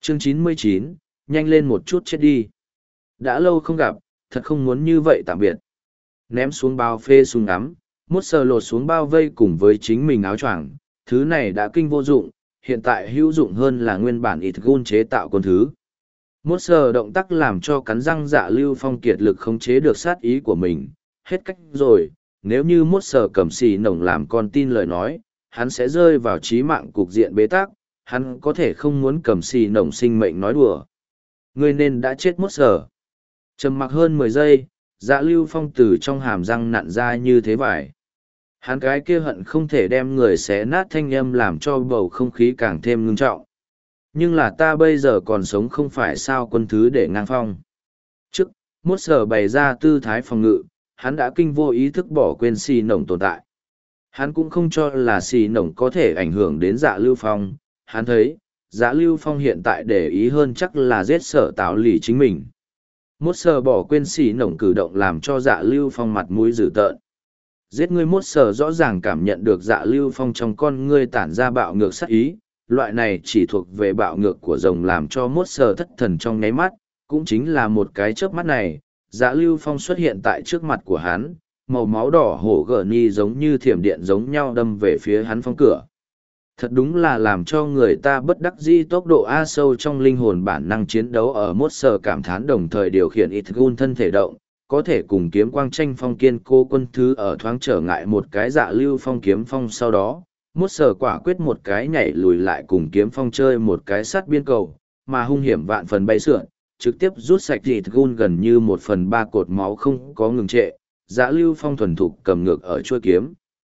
Chương 99, nhanh lên một chút chết đi. Đã lâu không gặp, thật không muốn như vậy tạm biệt. Ném xuống bao phê súng ngắm, mốt sờ lột xuống bao vây cùng với chính mình áo choàng, thứ này đã kinh vô dụng, hiện tại hữu dụng hơn là nguyên bản ít gun chế tạo con thứ. Mốt sờ động tác làm cho cắn răng Dạ Lưu Phong kiệt lực khống chế được sát ý của mình, hết cách rồi, nếu như mốt sờ cầm xì nổng làm con tin lời nói, hắn sẽ rơi vào chí mạng cục diện bế tắc, hắn có thể không muốn cầm xì nổng sinh mệnh nói đùa. Ngươi nên đã chết mốt sờ. Trầm mặc hơn 10 giây, Dạ Lưu Phong từ trong hàm răng nặn ra như thế vải. Hắn cái kia hận không thể đem người xé nát thanh âm làm cho bầu không khí càng thêm ngưng trọng. Nhưng là ta bây giờ còn sống không phải sao quân thứ để ngang phong. Trước, mốt sở bày ra tư thái phòng ngự, hắn đã kinh vô ý thức bỏ quên xì nổng tồn tại. Hắn cũng không cho là xì nổng có thể ảnh hưởng đến Dạ Lưu Phong. Hắn thấy, Dạ Lưu Phong hiện tại để ý hơn chắc là giết sở tạo lì chính mình. Mốt sở bỏ quên xì nổng cử động làm cho Dạ Lưu Phong mặt mũi dữ tợn. Giết ngươi mốt sở rõ ràng cảm nhận được Dạ Lưu Phong trong con ngươi tản ra bạo ngược sát ý, loại này chỉ thuộc về bạo ngược của rồng làm cho mốt sở thất thần trong nháy mắt, cũng chính là một cái chớp mắt này, Dạ Lưu Phong xuất hiện tại trước mặt của hắn, màu máu đỏ hổ gở ni giống như thiểm điện giống nhau đâm về phía hắn phong cửa. Thật đúng là làm cho người ta bất đắc dĩ tốc độ A sâu trong linh hồn bản năng chiến đấu ở mốt sở cảm thán đồng thời điều khiển ít gun thân thể động, có thể cùng kiếm quang tranh phong kiên cô quân thứ ở thoáng trở ngại một cái Dạ Lưu Phong kiếm phong sau đó, mốt sở quả quyết một cái nhảy lùi lại cùng kiếm phong chơi một cái sát biên cầu, mà hung hiểm vạn phần bay sượn, trực tiếp rút sạch thịt gun gần như 1/3 cột máu không có ngừng trệ, Dạ Lưu Phong thuần thục cầm ngược ở chuôi kiếm.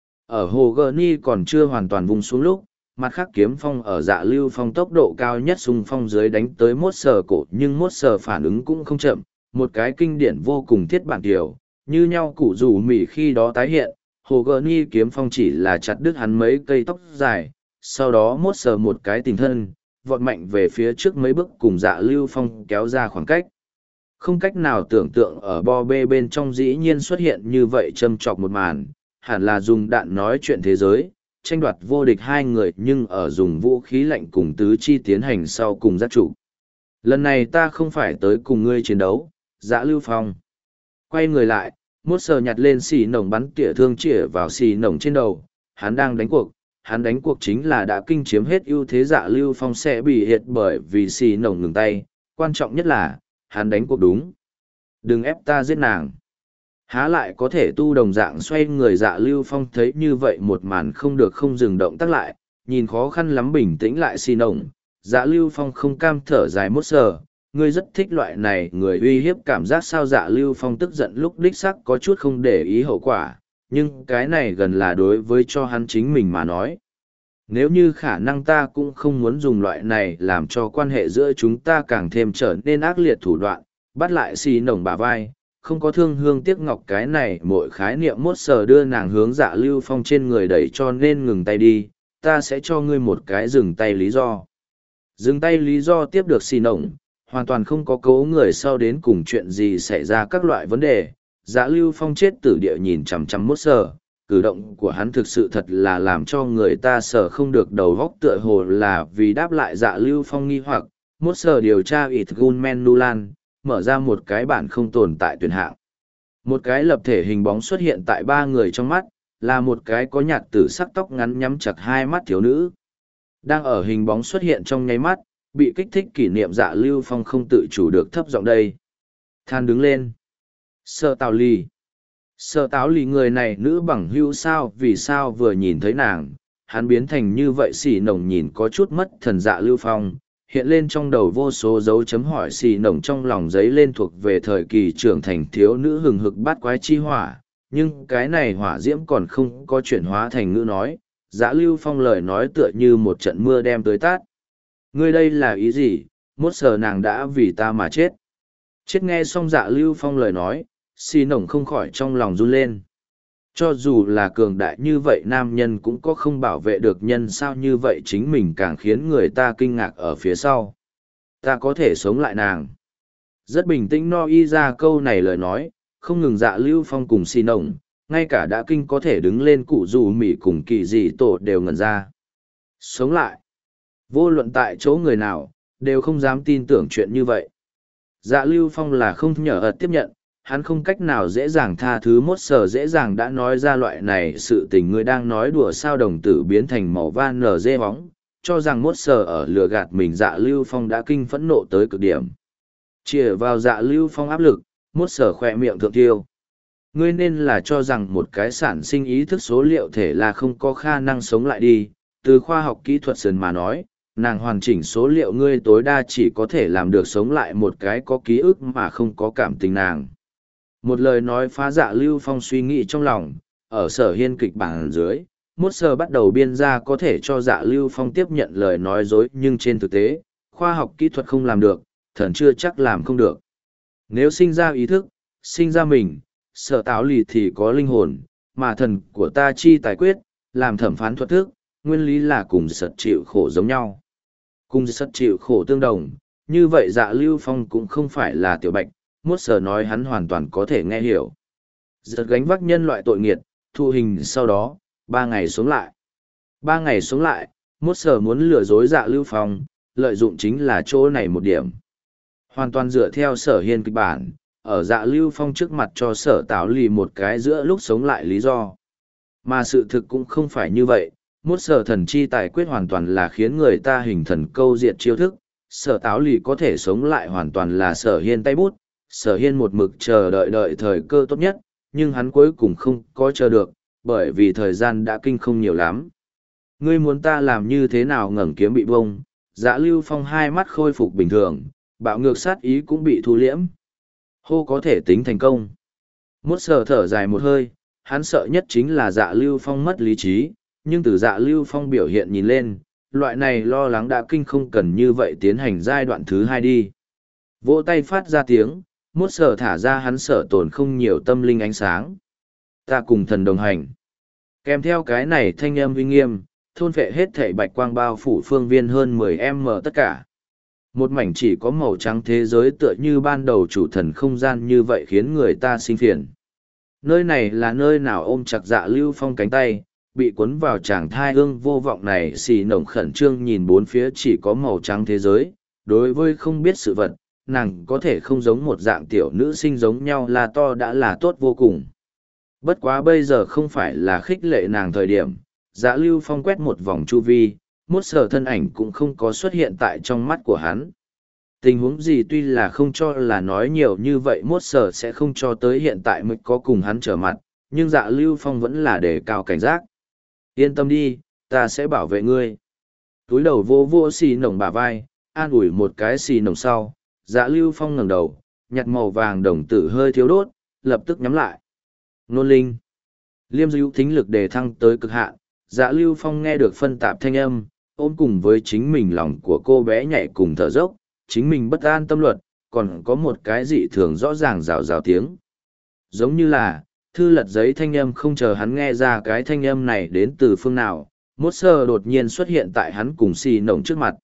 Ở hồ gờ ni còn chưa hoàn toàn vùng xuống lúc, mặt khác kiếm phong ở Dạ Lưu Phong tốc độ cao nhất xung phong dưới đánh tới mốt sở cổ, nhưng mốt sở phản ứng cũng không chậm, một cái kinh điển vô cùng thiết bản điều, như nhau củ rủ mỉ khi đó tái hiện, hồ gờ ni kiếm phong chỉ là chặt đứt hắn mấy cây tóc dài, sau đó mốt sờ một cái tình thân, vọt mạnh về phía trước mấy bước cùng Dạ Lưu Phong kéo ra khoảng cách. Không cách nào tưởng tượng ở bo bê bên trong dĩ nhiên xuất hiện như vậy châm chọc một màn, hẳn là dùng đạn nói chuyện thế giới, tranh đoạt vô địch hai người nhưng ở dùng vũ khí lạnh cùng tứ chi tiến hành sau cùng giác trụ. Lần này ta không phải tới cùng ngươi chiến đấu, Dạ Lưu Phong. Quay người lại, mốt sờ nhặt lên xì nổng bắn tỉa thương chĩa vào xì nổng trên đầu, hắn đang đánh cuộc, hắn đánh cuộc chính là đã kinh chiếm hết ưu thế Dạ Lưu Phong sẽ bị hiệt bởi vì xì nổng ngừng tay, quan trọng nhất là, hắn đánh cuộc đúng. Đừng ép ta giết nàng. Há lại có thể tu đồng dạng xoay người Dạ Lưu Phong thấy như vậy một màn không được không dừng động tác lại, nhìn khó khăn lắm bình tĩnh lại xì nổng, Dạ Lưu Phong không cam thở dài mốt sờ. Ngươi rất thích loại này người uy hiếp cảm giác sao Dạ Lưu Phong tức giận lúc đích sắc có chút không để ý hậu quả, nhưng cái này gần là đối với cho hắn chính mình mà nói. Nếu như khả năng ta cũng không muốn dùng loại này làm cho quan hệ giữa chúng ta càng thêm trở nên ác liệt thủ đoạn, bắt lại xì nổng bả vai, không có thương hương tiếc ngọc cái này mỗi khái niệm mốt sờ đưa nàng hướng Dạ Lưu Phong trên người đẩy cho nên ngừng tay đi, ta sẽ cho ngươi một cái dừng tay lý do. Dừng tay lý do tiếp được xì nổng. Hoàn toàn không có cố người sau đến cùng chuyện gì xảy ra các loại vấn đề. Dạ Lưu Phong chết tử địa nhìn chằm chằm mốt sờ, cử động của hắn thực sự thật là làm cho người ta sợ không được đầu góc tựa hồ là vì đáp lại Dạ Lưu Phong nghi hoặc, mốt sờ điều tra ít gun men nulan, mở ra một cái bản không tồn tại tuyển hạng. Một cái lập thể hình bóng xuất hiện tại ba người trong mắt, là một cái có nhạt tử sắc tóc ngắn nhắm chặt hai mắt thiếu nữ. Đang ở hình bóng xuất hiện trong nháy mắt, bị kích thích kỷ niệm Dạ Lưu Phong không tự chủ được thấp giọng đây. Than đứng lên. Sợ tào lì. Sợ táo lì người này nữ bằng hữu sao vì sao vừa nhìn thấy nàng, hắn biến thành như vậy xì nồng nhìn có chút mất thần Dạ Lưu Phong, hiện lên trong đầu vô số dấu chấm hỏi xì nồng trong lòng giấy lên thuộc về thời kỳ trưởng thành thiếu nữ hừng hực bát quái chi hỏa, nhưng cái này hỏa diễm còn không có chuyển hóa thành ngữ nói, Dạ Lưu Phong lời nói tựa như một trận mưa đem tới tát. Ngươi đây là ý gì, mốt sờ nàng đã vì ta mà chết. Chết nghe xong Dạ Lưu Phong lời nói, xì nổng không khỏi trong lòng run lên. Cho dù là cường đại như vậy nam nhân cũng có không bảo vệ được nhân sao như vậy chính mình càng khiến người ta kinh ngạc ở phía sau. Ta có thể sống lại nàng. Rất bình tĩnh no y ra câu này lời nói, không ngừng Dạ Lưu Phong cùng xì nổng, ngay cả đã kinh có thể đứng lên cụ dù mỉ cùng kỳ dị tổ đều ngẩn ra. Sống lại. Vô luận tại chỗ người nào, đều không dám tin tưởng chuyện như vậy. Dạ Lưu Phong là không nhờ ợt tiếp nhận, hắn không cách nào dễ dàng tha thứ mốt sở dễ dàng đã nói ra loại này sự tình người đang nói đùa sao đồng tử biến thành màu van nở dê bóng, cho rằng mốt sở ở lừa gạt mình. Dạ Lưu Phong đã kinh phẫn nộ tới cực điểm. Chìa vào Dạ Lưu Phong áp lực, mốt sở khỏe miệng thượng tiêu. Ngươi nên là cho rằng một cái sản sinh ý thức số liệu thể là không có khả năng sống lại đi, từ khoa học kỹ thuật sườn mà nói, nàng hoàn chỉnh số liệu ngươi tối đa chỉ có thể làm được sống lại một cái có ký ức mà không có cảm tình nàng. Một lời nói phá Dạ Lưu Phong suy nghĩ trong lòng, ở Sở Hiên kịch bản dưới, mốt sờ bắt đầu biên ra có thể cho Dạ Lưu Phong tiếp nhận lời nói dối, nhưng trên thực tế, khoa học kỹ thuật không làm được, thần chưa chắc làm không được. Nếu sinh ra ý thức, sinh ra mình, Sở Táo Lì thì có linh hồn, mà thần của ta chi tài quyết, làm thẩm phán thuật thức, nguyên lý là cùng sật chịu khổ giống nhau. Cùng sật chịu khổ tương đồng, như vậy Dạ Lưu Phong cũng không phải là tiểu bạch, mốt sờ nói hắn hoàn toàn có thể nghe hiểu. Giật gánh vác nhân loại tội nghiệt, thụ hình sau đó, 3 ngày sống lại. 3 ngày sống lại, mốt sờ muốn lừa dối Dạ Lưu Phong, lợi dụng chính là chỗ này một điểm. Hoàn toàn dựa theo Sở Hiên kịch bản, ở Dạ Lưu Phong trước mặt cho Sở Táo Lì một cái giữa lúc sống lại lý do. Mà sự thực cũng không phải như vậy, mốt sở thần chi tài quyết hoàn toàn là khiến người ta hình thần câu diệt chiêu thức. Sở Táo Lì có thể sống lại hoàn toàn là Sở Hiên tay bút. Sở Hiên một mực chờ đợi thời cơ tốt nhất, nhưng hắn cuối cùng không có chờ được, bởi vì thời gian đã kinh không nhiều lắm. Ngươi muốn ta làm như thế nào? Ngẩng kiếm bị bông, Dạ Lưu Phong hai mắt khôi phục bình thường, bạo ngược sát ý cũng bị thu liễm. Hô có thể tính thành công. Mốt sở thở dài một hơi, hắn sợ nhất chính là Dạ Lưu Phong mất lý trí, nhưng từ Dạ Lưu Phong biểu hiện nhìn lên, loại này lo lắng đã kinh không cần như vậy tiến hành giai đoạn thứ 2 đi. Vỗ tay phát ra tiếng, mốt sở thả ra hắn sở tổn không nhiều tâm linh ánh sáng. Ta cùng thần đồng hành. Kèm theo cái này thanh âm uy nghiêm, thôn phệ hết thảy bạch quang bao phủ phương viên hơn 10m tất cả. Một mảnh chỉ có màu trắng thế giới tựa như ban đầu chủ thần không gian như vậy khiến người ta sinh phiền. Nơi này là nơi nào? Ôm chặt Dạ Lưu Phong cánh tay, bị cuốn vào tràng thai ương vô vọng này xì nồng khẩn trương nhìn bốn phía chỉ có màu trắng thế giới. Đối với không biết sự vật, nàng có thể không giống một dạng tiểu nữ sinh giống nhau là to đã là tốt vô cùng. Bất quá bây giờ không phải là khích lệ nàng thời điểm. Dạ Lưu Phong quét một vòng chu vi, mốt sở thân ảnh cũng không có xuất hiện tại trong mắt của hắn. Tình huống gì tuy là không cho là nói nhiều như vậy mốt sở sẽ không cho tới hiện tại mới có cùng hắn trở mặt, nhưng Dạ Lưu Phong vẫn là đề cao cảnh giác. Yên tâm đi, ta sẽ bảo vệ ngươi. Túi đầu vô vô xì nồng bả vai, an ủi một cái xì nồng sau, Dạ Lưu Phong ngẩng đầu, nhặt màu vàng đồng tử hơi thiếu đốt, lập tức nhắm lại. Nôn linh. Liêm dữ thính lực đề thăng tới cực hạn, Dạ Lưu Phong nghe được phân tạp thanh âm, ôm cùng với chính mình lòng của cô bé nhảy cùng thở dốc, chính mình bất an tâm luật, còn có một cái dị thường rõ ràng rào rào tiếng. Giống như là, thư lật giấy thanh âm. Không chờ hắn nghe ra cái thanh âm này đến từ phương nào, mốt sơ đột nhiên xuất hiện tại hắn cùng xì nổng trước mặt.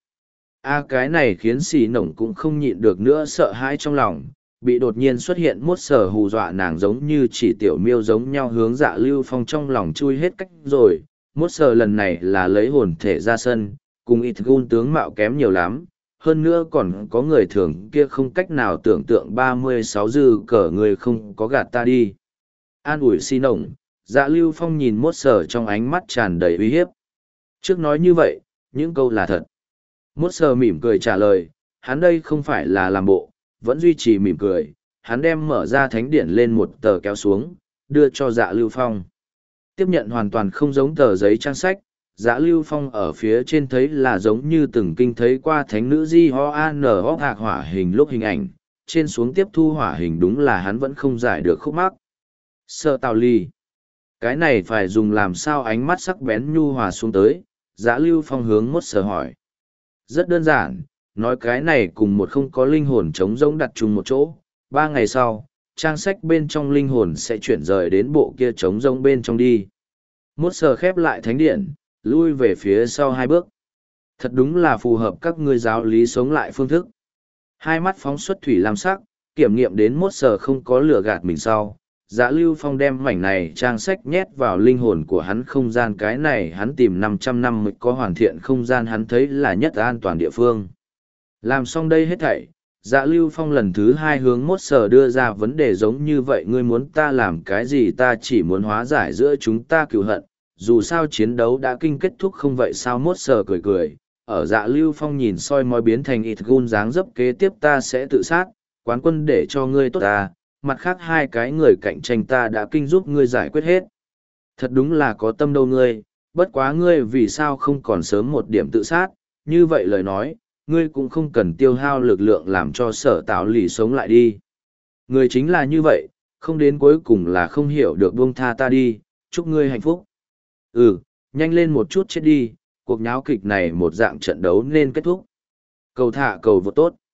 Cái này khiến xì nổng cũng không nhịn được nữa, sợ hãi trong lòng, bị đột nhiên xuất hiện mốt sơ hù dọa nàng giống như chỉ tiểu miêu giống nhau hướng Dạ Lưu Phong trong lòng chui hết cách rồi. Mốt sơ lần này là lấy hồn thể ra sân, cùng ít gun tướng mạo kém nhiều lắm. Hơn nữa còn có người thường kia không cách nào tưởng tượng 36 dư cỡ người không có gạt ta đi. An ủi xì nổng, Dạ Lưu Phong nhìn mốt sở trong ánh mắt tràn đầy uy hiếp. Trước nói như vậy, những câu là thật. Mốt sở mỉm cười trả lời, hắn đây không phải là làm bộ, vẫn duy trì mỉm cười. Hắn đem mở ra thánh điển lên một tờ kéo xuống, đưa cho Dạ Lưu Phong. Tiếp nhận hoàn toàn không giống tờ giấy trang sách. Dạ Lưu Phong ở phía trên thấy là giống như từng kinh thấy qua thánh nữ Di Ho An Ho Hạc hỏa hình lúc hình ảnh, trên xuống tiếp thu hỏa hình đúng là hắn vẫn không giải được khúc mắc. Sợ Tào Ly. Cái này phải dùng làm sao? Ánh mắt sắc bén nhu hòa xuống tới, Dạ Lưu Phong hướng mốt sở hỏi. Rất đơn giản, nói cái này cùng một không có linh hồn trống rỗng đặt chung một chỗ, 3 ngày sau, trang sách bên trong linh hồn sẽ chuyển rời đến bộ kia trống rỗng bên trong đi. Mốt sở khép lại thánh điện, lui về phía sau 2 bước. Thật đúng là phù hợp các ngươi giáo lý sống lại phương thức. Hai mắt phóng xuất thủy lam sắc, kiểm nghiệm đến mốt sở không có lừa gạt mình sau. Dạ Lưu Phong đem mảnh này trang sách nhét vào linh hồn của hắn không gian, cái này hắn tìm 500 năm mới có hoàn thiện không gian, hắn thấy là nhất an toàn địa phương. Làm xong đây hết thảy, Dạ Lưu Phong lần thứ hai hướng mốt sở đưa ra vấn đề giống như vậy, ngươi muốn ta làm cái gì, ta chỉ muốn hóa giải giữa chúng ta cừu hận, dù sao chiến đấu đã kinh kết thúc không vậy sao. Mốt sở cười cười, ở Dạ Lưu Phong nhìn soi mói biến thành ít gun dáng dấp, kế tiếp ta sẽ tự sát, quán quân để cho ngươi tốt ta, mặt khác hai cái người cạnh tranh ta đã kinh giúp ngươi giải quyết hết. Thật đúng là có tâm đâu ngươi, bất quá ngươi vì sao không còn sớm một điểm tự sát, như vậy lời nói, ngươi cũng không cần tiêu hao lực lượng làm cho sở tạo lì sống lại đi. Người chính là như vậy, không đến cuối cùng là không hiểu được, buông tha ta đi, chúc ngươi hạnh phúc. Nhanh lên một chút chết đi, cuộc nháo kịch này một dạng trận đấu nên kết thúc. Cầu thả cầu vô tốt.